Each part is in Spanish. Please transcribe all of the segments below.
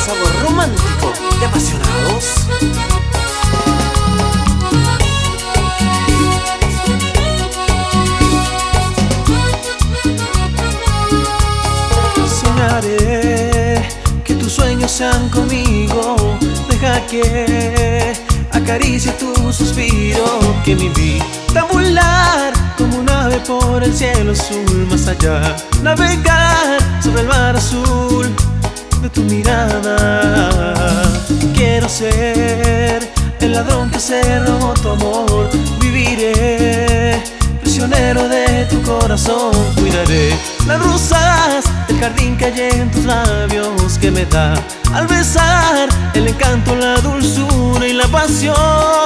sabor romántico de apasionados. Soñaré que tus sueños sean conmigo. Deja que acaricie tu suspiro, que me invita a volar como un ave por el cielo azul. Más allá, navegar sobre el mar azul de tu mirada. Quiero ser el ladrón que se robó tu amor. Viviré prisionero de tu corazón. Cuidaré las rosas del jardín que hay en tus labios, que me da al besar el encanto, la dulzura y la pasión.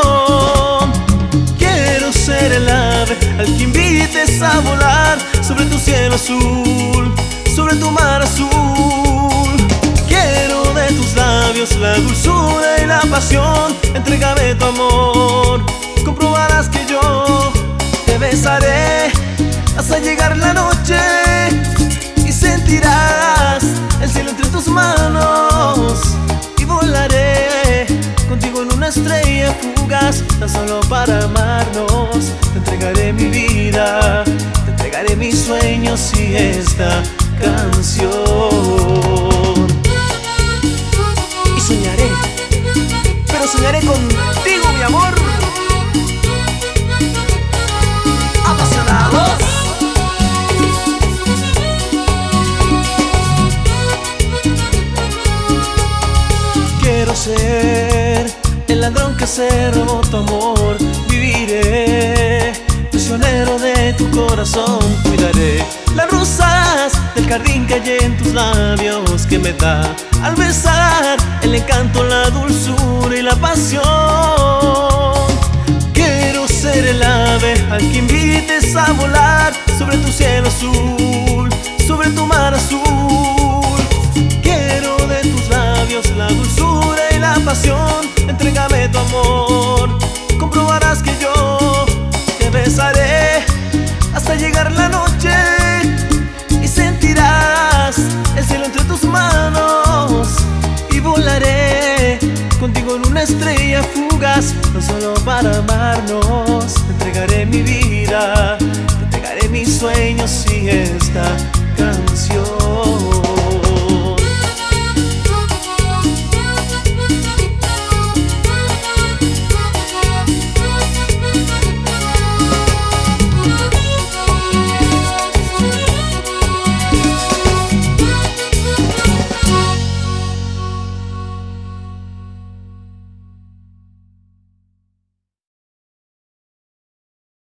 Quiero ser el ave al que invites a volar sobre tu cielo azul, sobre tu mar azul. Quiero de tus labios la dulzura y la pasión. Entrégame tu amor, comprobarás que yo te besaré hasta llegar la noche y sentirás el cielo entre tus manos. Y volaré contigo en una estrella fugaz, tan solo para amarnos. Te entregaré mi vida, te entregaré mis sueños y esta canción. Y soñaré, pero soñaré contigo, mi amor. Apasionados. Quiero ser el ladrón que se robó tu amor. Viviré prisionero de tu corazón. Cuidaré las rosas del jardín que hay en tus labios, que me da al besar el encanto, la dulzura y la pasión. Quiero ser el ave al que invites a volar sobre tu cielo azul, sobre tu mar azul. Quiero de tus labios la dulzura y la pasión. Entrégame tu amor, comprobarás que yo te besaré hasta llegar la noche y sentirás el cielo entre tus manos. Y volaré contigo en una estrella fugaz, no solo para amarnos. Te entregaré mi vida, te entregaré mis sueños y esta canción.